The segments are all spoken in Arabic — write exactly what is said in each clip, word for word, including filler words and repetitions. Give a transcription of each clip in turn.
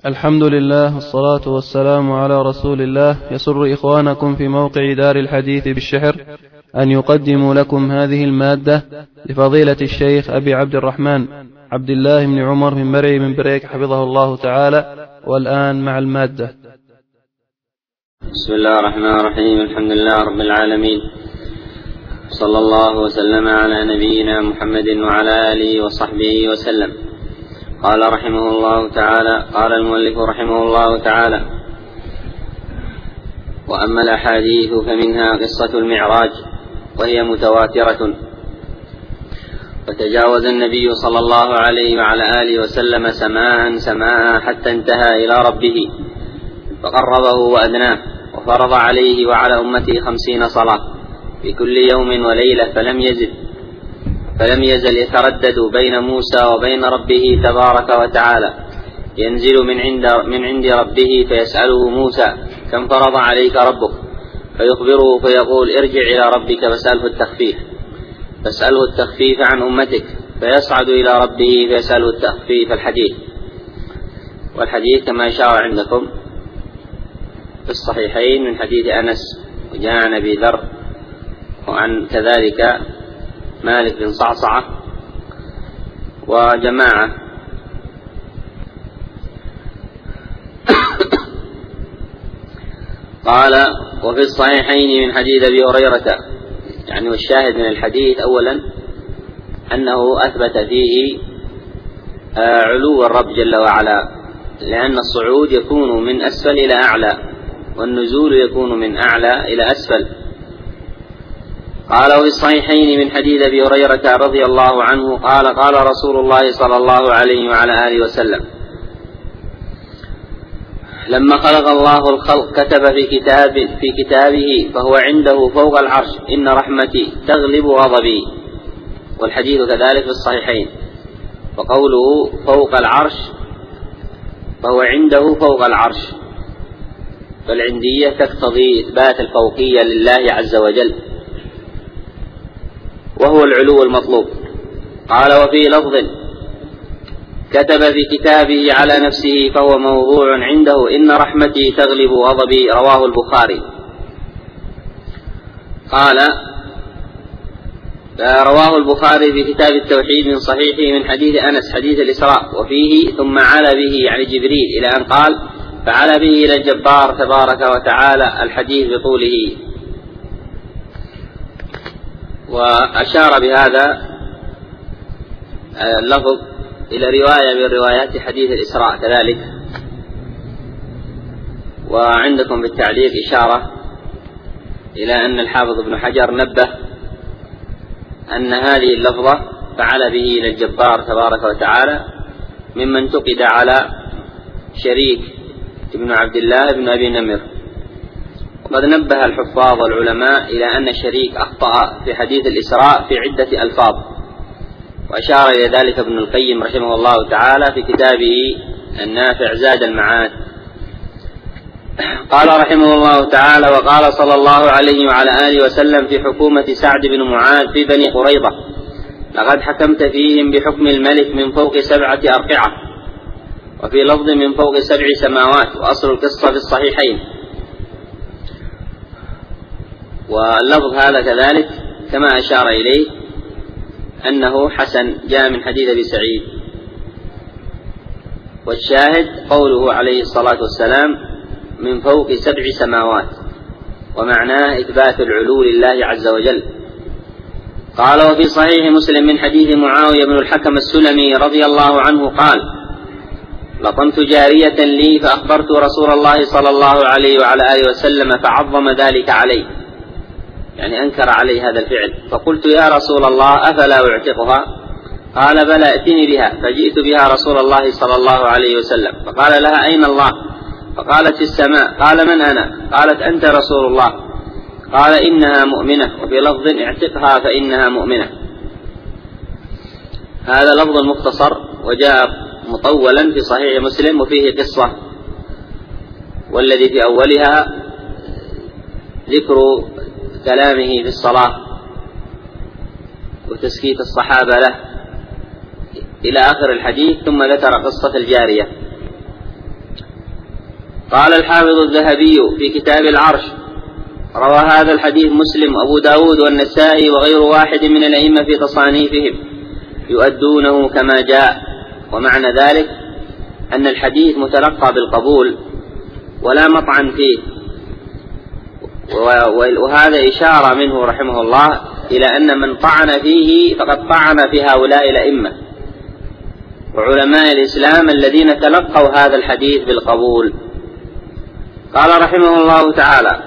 الحمد لله والصلاة والسلام على رسول الله. يسر إخوانكم في موقع دار الحديث بالشحر أن يقدموا لكم هذه المادة لفضيلة الشيخ أبي عبد الرحمن عبد الله بن عمر من مرعي من بريك حفظه الله تعالى. والآن مع المادة. بسم الله الرحمن الرحيم. الحمد لله رب العالمين، صلى الله وسلم على نبينا محمد وعلى آله وصحبه وسلم. قال رحمه الله تعالى قال المؤلف رحمه الله تعالى: وأما الأحاديث فمنها قصة المعراج وهي متواترة، فتجاوز النبي صلى الله عليه وعلى آله وسلم سماء سماء حتى انتهى إلى ربه فقربه وأدناه، وفرض عليه وعلى أمته خمسين صلاة في كل يوم وليلة، فلم يزل فلم يزل يتردد بين موسى وبين ربه تبارك وتعالى، ينزل من عند من عند ربه فيسأله موسى: كم فرض عليك ربك؟ فيخبره فيقول: ارجع إلى ربك فاسأله التخفيف فاسأله التخفيف عن أمتك، فيصعد إلى ربه فيسأله التخفيف الحديث. والحديث كما أشار عندكم في الصحيحين من حديث أنس، وجاء عن أبي ذر، وعن كذلك مالك بن صعصعة وجماعة. قال: وفي الصحيحين من حديث أبي هريرة، يعني والشاهد من الحديث أولا أنه أثبت فيه علو الرب جل وعلا، لأن الصعود يكون من أسفل إلى أعلى، والنزول يكون من أعلى إلى أسفل. قال: وفي الصحيحين من حديث أبي هريرة رضي الله عنه قال: قال رسول الله صلى الله عليه وعلى آله وسلم: لما خلق الله الخلق كتب في كتاب في كتابه فهو عنده فوق العرش: إن رحمتي تغلب غضبي. والحديث كذلك في الصحيحين. وقوله فوق العرش فهو عنده فوق العرش، فالعندية تقتضي إثبات الفوقية لله عز وجل، وهو العلو المطلوب. قال: وفي لفظ كتب في كتابه على نفسه فهو موضوع عنده: إن رحمتي تغلب غضبي. رواه البخاري. قال: رواه البخاري في كتاب التوحيد من صحيحه من حديث أنس حديث الإسراء، وفيه ثم علا به يعني جبريل، إلى أن قال: فعلى به إلى الجبار تبارك وتعالى، الحديث بطوله. وأشار بهذا اللفظ إلى رواية من روايات حديث الإسراء كذلك. وعندكم بالتعليق إشارة إلى أن الحافظ ابن حجر نبه أن هذه اللفظة فعل به إلى الجبار تبارك وتعالى ممن انتقد على شريك ابن عبد الله بن أبي نمر. وقد نبه الحفاظ والعلماء إلى أن شريك أخطأ في حديث الإسراء في عدة ألفاظ، وأشار إلى ذلك ابن القيم رحمه الله تعالى في كتابه النافع زاد المعاد. قال رحمه الله تعالى: وقال صلى الله عليه وعلى آله وسلم في حكومة سعد بن معاذ في بني قريظة: لقد حكمت فيهم بحكم الملك من فوق سبعة أرقعة، وفي لفظ من فوق سبع سماوات. وأصل القصة في الصحيحين. واللفظ هذا كذلك كما أشار إليه أنه حسن، جاء من حديث أبي سعيد. والشاهد قوله عليه الصلاة والسلام من فوق سبع سماوات، ومعناه إثبات العلو لله عز وجل. قال: وفي صحيح مسلم من حديث معاوية بن الحكم السلمي رضي الله عنه قال: لطمت جارية لي فأخبرت رسول الله صلى الله عليه وعلى آله وسلم فعظم ذلك عليه، يعني أنكر عليه هذا الفعل. فقلت: يا رسول الله أفلا أعتقها؟ قال: بلى، ائتني بها. فجئت بها رسول الله صلى الله عليه وسلم، فقال لها: أين الله؟ فقالت: في السماء. قال: من أنا؟ قالت: أنت رسول الله. قال: إنها مؤمنة. وفي لفظ: اعتقها فإنها مؤمنة. هذا لفظ مختصر، وجاء مطولا في صحيح مسلم، وفيه قصة، والذي في أولها ذكر كلامه في الصلاة وتسكيت الصحابة له إلى آخر الحديث، ثم ذكر قصة الجارية. قال الحافظ الذهبي في كتاب العرش: روى هذا الحديث مسلم وأبو داود والنسائي وغير واحد من الأئمة في تصانيفهم يؤدونه كما جاء. ومعنى ذلك أن الحديث متلقى بالقبول ولا مطعن فيه، وهذا إشارة منه رحمه الله إلى أن من طعن فيه فقد طعن في هؤلاء الأئمة وعلماء الإسلام الذين تلقوا هذا الحديث بالقبول. قال رحمه الله تعالى: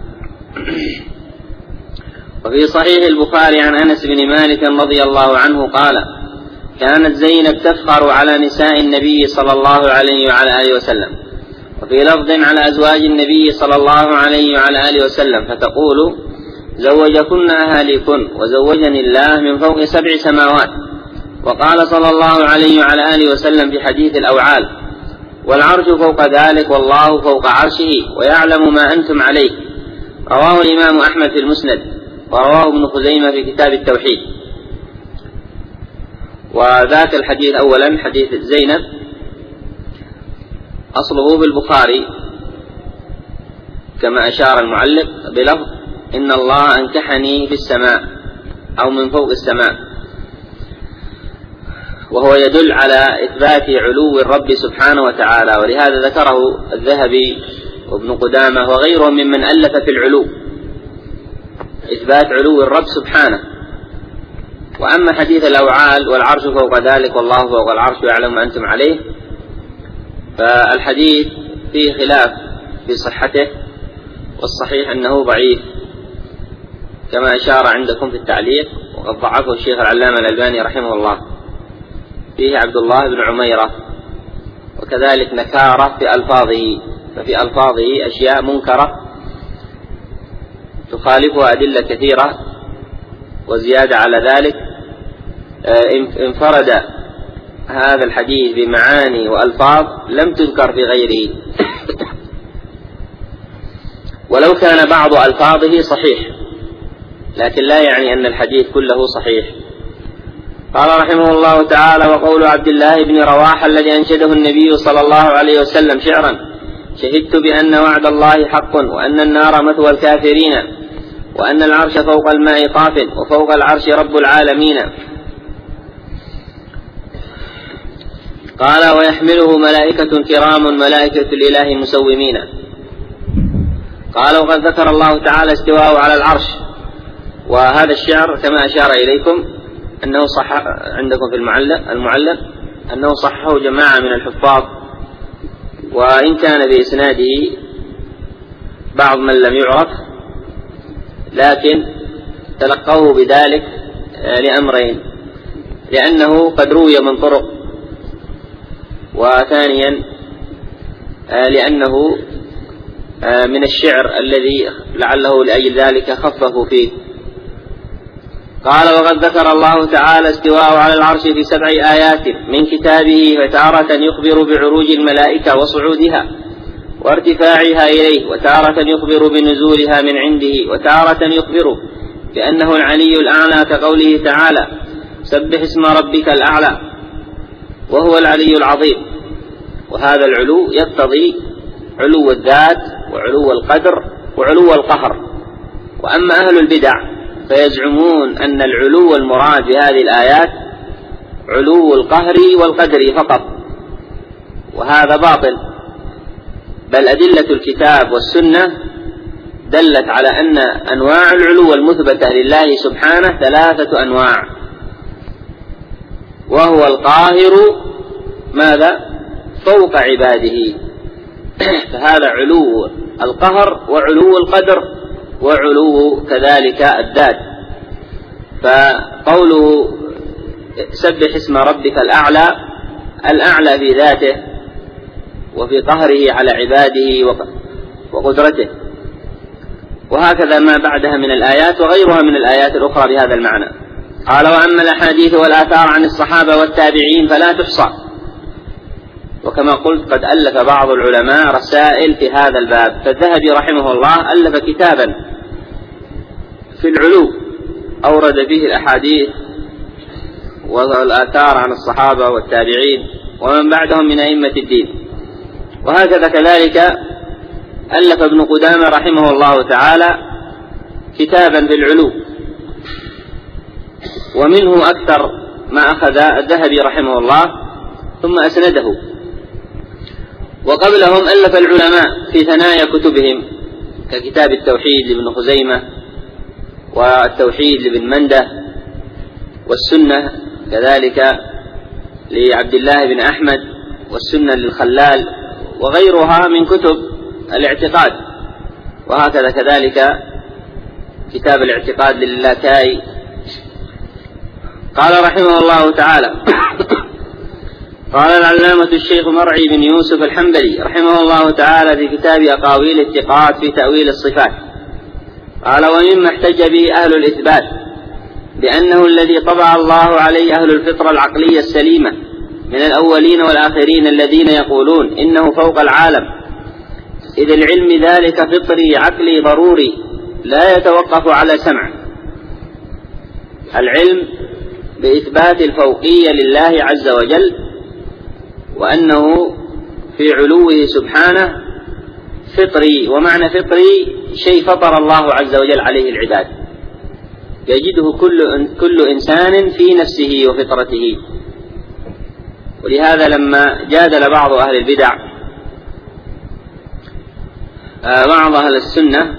وفي صحيح البخاري عن أنس بن مالك رضي الله عنه قال: كانت زينب تفخر على نساء النبي صلى الله عليه وعلى آله وسلم، وفي لفظ على أزواج النبي صلى الله عليه وعلى آله وسلم، فتقول: زوجكن أهاليكن وزوجني الله من فوق سبع سماوات. وقال صلى الله عليه وعلى آله وسلم في حديث الأوعال: والعرش فوق ذلك والله فوق عرشه ويعلم ما أنتم عليه. رواه الإمام أحمد في المسند، ورواه ابن خزيمة في كتاب التوحيد. وذاك الحديث أولا حديث زينب أصله بالبخاري كما أشار المعلق بلفظ: إن الله أنكحني في السماء أو من فوق السماء، وهو يدل على إثبات علو الرب سبحانه وتعالى. ولهذا ذكره الذهبي وابن قدامة وغيرهم ممن ألف في العلو، إثبات علو الرب سبحانه. وأما حديث الأوعال: والعرش فوق ذلك والله فوق العرش ويعلم ما أنتم عليه، فالحديث فيه خلاف في صحته، والصحيح أنه ضعيف كما أشار عندكم في التعليق، وقد ضعفه الشيخ العلامة الألباني رحمه الله. فيه عبد الله بن عميرة، وكذلك نكارة في ألفاظه، ففي ألفاظه أشياء منكرة تخالفها أدلة كثيرة. وزيادة على ذلك انفرد هذا الحديث بمعاني وألفاظ لم تذكر في غيره، ولو كان بعض ألفاظه صحيح، لكن لا يعني أن الحديث كله صحيح. قال رحمه الله تعالى: وقول عبد الله بن رواحة الذي أنشده النبي صلى الله عليه وسلم شعرا: شهدت بأن وعد الله حق، وأن النار مثوى الكافرين، وأن العرش فوق الماء طاف، وفوق العرش رب العالمين. قال: ويحمله ملائكة كرام ملائكة الإله مسومين. قال: وقد ذكر الله تعالى استواءه على العرش. وهذا الشعر كما أشار إليكم أنه صح عندكم في المعلق المعلق أنه صحه جماعة من الحفاظ، وإن كان بإسناده بعض من لم يعرف، لكن تلقوه بذلك لأمرين: لأنه قد روي من طرق، وثانيا لأنه من الشعر الذي لعله لأجل ذلك خففوا فيه. قال: وقد ذكر الله تعالى استواءه على العرش في سبع آيات من كتابه، فتارة يخبر بعروج الملائكة وصعودها وارتفاعها إليه، وتارة يخبر بنزولها من عنده، وتارة يخبر بأنه العلي الأعلى كقوله تعالى: سبح اسم ربك الأعلى، وهو العلي العظيم. وهذا العلو يقتضي علو الذات وعلو القدر وعلو القهر. وأما أهل البدع فيزعمون أن العلو المراد بهذه الآيات علو القهر والقدر فقط، وهذا باطل، بل أدلة الكتاب والسنة دلت على أن أنواع العلو المثبتة لله سبحانه ثلاثة أنواع، وهو القاهر ماذا؟ فوق عباده، فهذا علو القهر وعلو القدر وعلو كذلك الذات. فقوله سبح اسم ربك الأعلى، الأعلى في ذاته وفي قهره على عباده وقدرته، وهكذا ما بعدها من الآيات وغيرها من الآيات الأخرى بهذا المعنى. قال: وأما الأحاديث والآثار عن الصحابة والتابعين فلا تحصى. وكما قلت قد ألف بعض العلماء رسائل في هذا الباب، فالذهبي رحمه الله ألف كتابا في العلو أورد فيه الأحاديث والآثار عن الصحابة والتابعين ومن بعدهم من أئمة الدين. وهكذا كذلك ألف ابن قدامة رحمه الله تعالى كتابا في العلو، ومنه أكثر ما أخذ الذهبي رحمه الله ثم أسنده. وقبلهم ألف العلماء في ثنايا كتبهم ككتاب التوحيد لابن خزيمة، والتوحيد لابن منده، والسنة كذلك لعبد الله بن أحمد، والسنة للخلال، وغيرها من كتب الاعتقاد. وهكذا كذلك كتاب الاعتقاد للاتائي. قال رحمه الله تعالى: قال العلامة الشيخ مرعي بن يوسف الحنبلي رحمه الله تعالى في كتاب أقاويل الثقات في تأويل الصفات، قال: ومما احتج به أهل الإثبات بأنه الذي طبع الله عليه أهل الفطرة العقلية السليمة من الأولين والآخرين الذين يقولون إنه فوق العالم، إذ العلم ذلك فطري عقلي ضروري لا يتوقف على سمع. العلم بإثبات الفوقية لله عز وجل، وأنه في علوه سبحانه فطري. ومعنى فطري شيء فطر الله عز وجل عليه العباد، يجده كل, كل إنسان في نفسه وفطرته. ولهذا لما جادل بعض أهل البدع بعض أهل السنة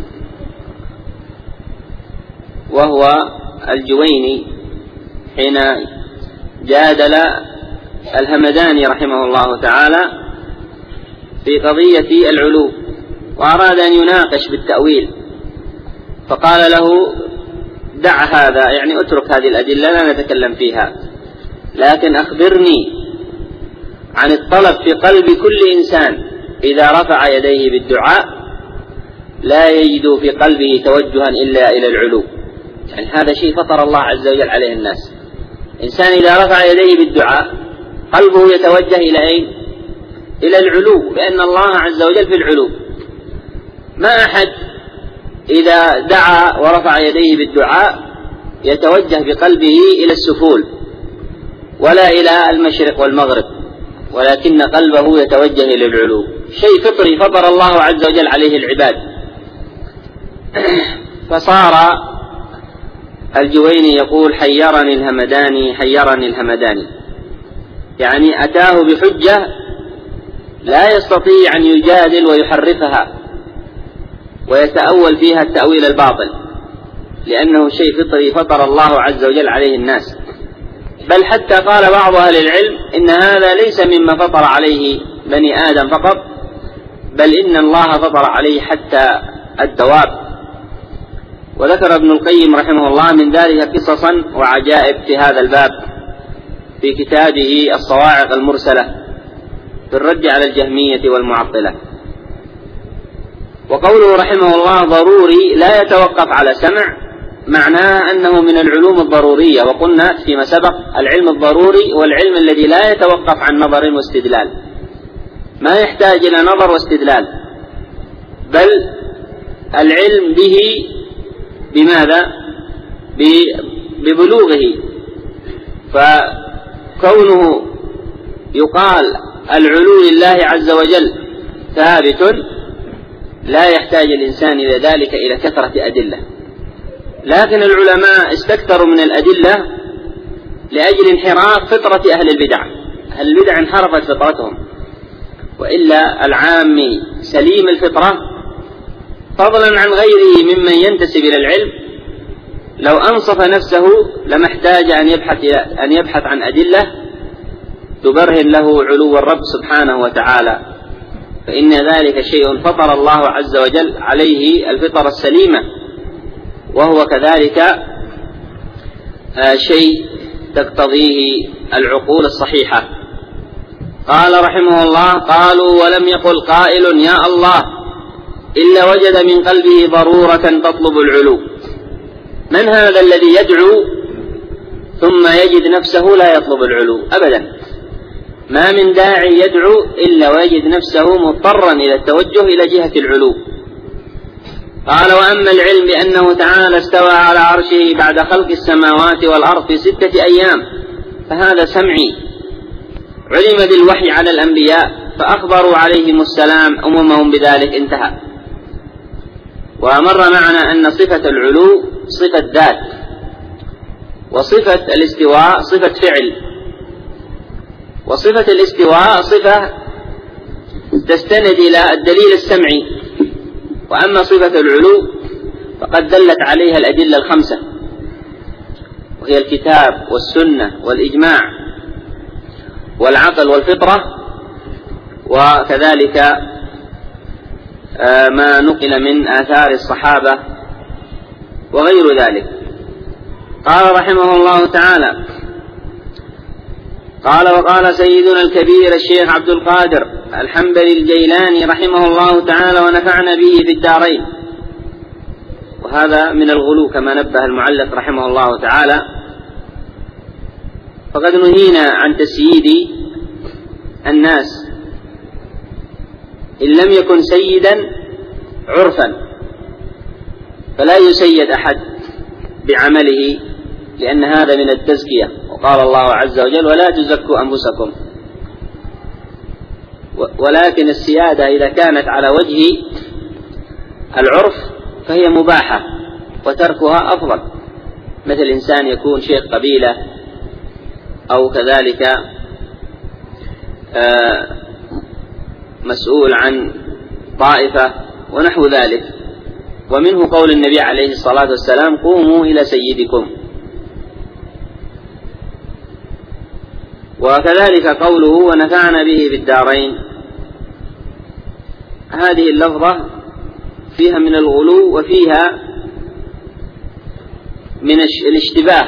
وهو الجويني حين جادل الهمداني رحمه الله تعالى في قضية العلو، وأراد أن يناقش بالتأويل، فقال له: دع هذا، يعني اترك هذه الأدلة لا نتكلم فيها، لكن أخبرني عن الطلب في قلب كل إنسان إذا رفع يديه بالدعاء لا يجد في قلبه توجها إلا إلى العلو. يعني هذا شيء فطر الله عز وجل عليه الناس. إنسان إذا رفع يديه بالدعاء قلبه يتوجه إلى أين؟ إلى العلو، لأن الله عز وجل في العلو. ما أحد إذا دعا ورفع يديه بالدعاء يتوجه بقلبه إلى السفول ولا إلى المشرق والمغرب، ولكن قلبه يتوجه إلى العلو، شيء فطري فطر الله عز وجل عليه العباد. فصار الجويني يقول: حيرني الهمداني حيرني الهمداني، يعني أتاه بحجة لا يستطيع أن يجادل ويحرفها ويتأول فيها التأويل الباطل، لأنه شيء فطري فطر الله عز وجل عليه الناس. بل حتى قال بعض أهل العلم إن هذا ليس مما فطر عليه بني آدم فقط، بل إن الله فطر عليه حتى الدواب. وذكر ابن القيم رحمه الله من ذلك قصصا وعجائب في هذا الباب في كتابه الصواعق المرسلة في الرد على الجهمية والمعطلة. وقوله رحمه الله ضروري لا يتوقف على سمع، معناه أنه من العلوم الضرورية. وقلنا فيما سبق العلم الضروري والعلم الذي لا يتوقف عن نظر واستدلال، ما يحتاج إلى نظر واستدلال، بل العلم به بماذا؟ ببلوغه. فكونه يقال العلو لله عز وجل ثابت لا يحتاج الإنسان إلى ذلك إلى كثرة أدلة، لكن العلماء استكثروا من الأدلة لأجل انحراف فطرة أهل البدع. أهل البدع انحرفت فطرتهم، وإلا العامي سليم الفطرة فضلا عن غيره ممن ينتسب إلى العلم لو أنصف نفسه لما احتاج أن يبحث, أن يبحث عن أدلة تبرهن له علو الرب سبحانه وتعالى، فإن ذلك شيء فطر الله عز وجل عليه الفطرة السليمة، وهو كذلك شيء تقتضيه العقول الصحيحة. قال رحمه الله: قالوا ولم يقل قائل يا الله إلا وجد من قلبه ضرورة تطلب العلو. من هذا الذي يدعو ثم يجد نفسه لا يطلب العلو؟ أبدا، ما من داعي يدعو إلا ويجد نفسه مضطرا إلى التوجه إلى جهة العلو. قال: وأما العلم بأنه تعالى استوى على عرشه بعد خلق السماوات والأرض في ستة أيام فهذا سمعي، علم بالوحي على الأنبياء فأخبروا عليهم السلام أممهم بذلك، انتهى. ومر معنا أن صفة العلو صفة ذات، وصفة الاستواء صفة فعل، وصفة الاستواء صفة تستند إلى الدليل السمعي، وأما صفة العلو فقد دلت عليها الأدلة الخمسة، وهي الكتاب والسنة والإجماع والعقل والفطرة، وكذلك ما نقل من آثار الصحابة وغير ذلك. قال رحمه الله تعالى: قال وقال سيدنا الكبير الشيخ عبد القادر الحنبلي الجيلاني رحمه الله تعالى ونفعنا به في الدارين. وهذا من الغلو كما نبه المعلق رحمه الله تعالى، فقد نهينا عن تسييد الناس إن لم يكن سيدا عرفا، فلا يسيد أحد بعمله، لأن هذا من التزكية. وقال الله عز وجل: ولا تزكوا أنفسكم. ولكن السيادة إذا كانت على وجه العرف فهي مباحة، وتركها أفضل، مثل إنسان يكون شيخ قبيلة أو كذلك مسؤول عن طائفة ونحو ذلك. ومنه قول النبي عليه الصلاة والسلام: قوموا إلى سيدكم. وكذلك قوله: ونفعنا به في الدارين. هذه اللفظة فيها من الغلو وفيها من الاشتباه،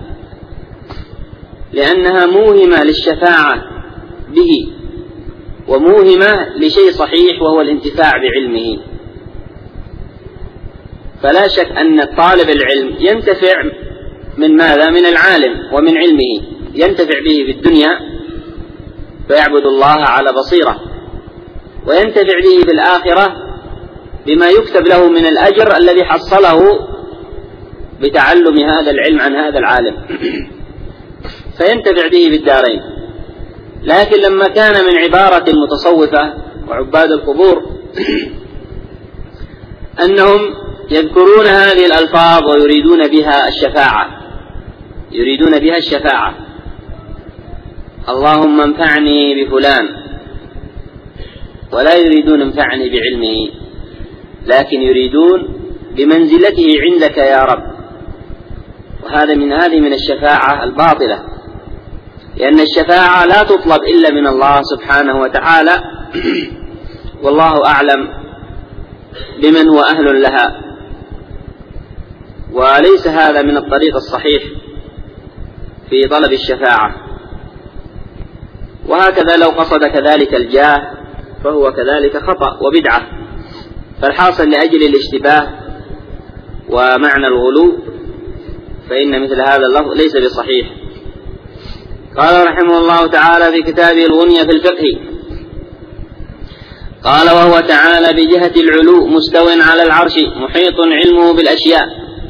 لأنها موهمة للشفاعة به، وموهمة لشيء صحيح وهو الانتفاع بعلمه. فلا شك أن طالب العلم ينتفع من ماذا؟ من العالم ومن علمه، ينتفع به في الدنيا فيعبد الله على بصيرة، وينتفع به في الآخرة بما يكتب له من الأجر الذي حصله بتعلم هذا العلم عن هذا العالم، فينتفع به في الدارين. لكن لما كان من عبارة المتصوفة وعباد القبور أنهم يذكرون هذه الألفاظ ويريدون بها الشفاعة، يريدون بها الشفاعة: اللهم انفعني بفلان، ولا يريدون انفعني بعلمه، لكن يريدون بمنزلته عندك يا رب. وهذا من هذه من الشفاعة الباطلة، لأن الشفاعة لا تطلب إلا من الله سبحانه وتعالى، والله أعلم بمن هو أهل لها. وليس هذا من الطريق الصحيح في طلب الشفاعة. وهكذا لو قصد كذلك الجاه فهو كذلك خطأ وبدعة. فالحاصل لأجل الاشتباه ومعنى الغلو فإن مثل هذا اللفظ ليس بصحيح. قال رحمه الله تعالى في كتابه الغنية في الفقه: قال: وهو تعالى بجهة العلو مستو على العرش محيط علمه بالأشياء.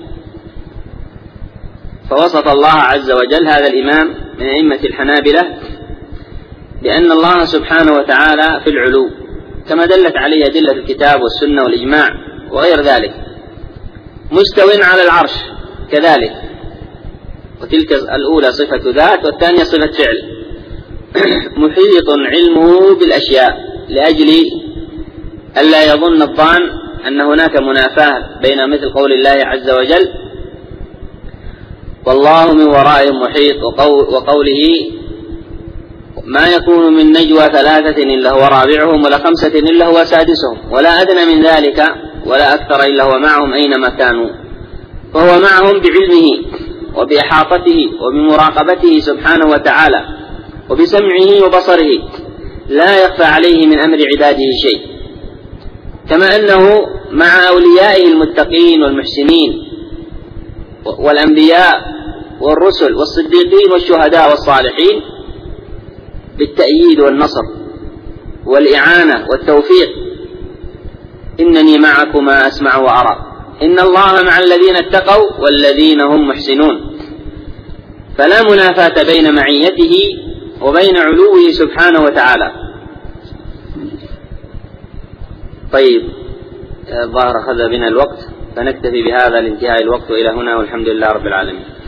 فوصف الله عز وجل هذا الإمام من أئمة الحنابلة بأن الله سبحانه وتعالى في العلو، كما دلت عليه أدلة الكتاب والسنة والإجماع وغير ذلك. مستو على العرش كذلك، وتلك الأولى صفة ذات والثانية صفة فعل. محيط علمه بالأشياء، لأجل ألا يظن الظان أن هناك منافاة بين مثل قول الله عز وجل: والله من ورائهم محيط، وقوله: ما يكون من نجوى ثلاثة إلا هو رابعهم ولا خمسة إلا هو سادسهم ولا أدنى من ذلك ولا أكثر إلا هو معهم أينما كانوا. فهو معهم بعلمه وبإحاطته وبمراقبته سبحانه وتعالى وبسمعه وبصره، لا يخفى عليه من أمر عباده شيء. كما أنه مع أوليائه المتقين والمحسنين والأنبياء والرسل والصديقين والشهداء والصالحين بالتأييد والنصر والإعانة والتوفيق: إنني معكما أسمع وأرى، إن الله مع الذين اتقوا والذين هم محسنون. فلا منافاة بين معيته وبين علوه سبحانه وتعالى. طيب، الظاهر أخذ بنا الوقت، فنكتفي بهذا لانتهاء الوقت إلى هنا، والحمد لله رب العالمين.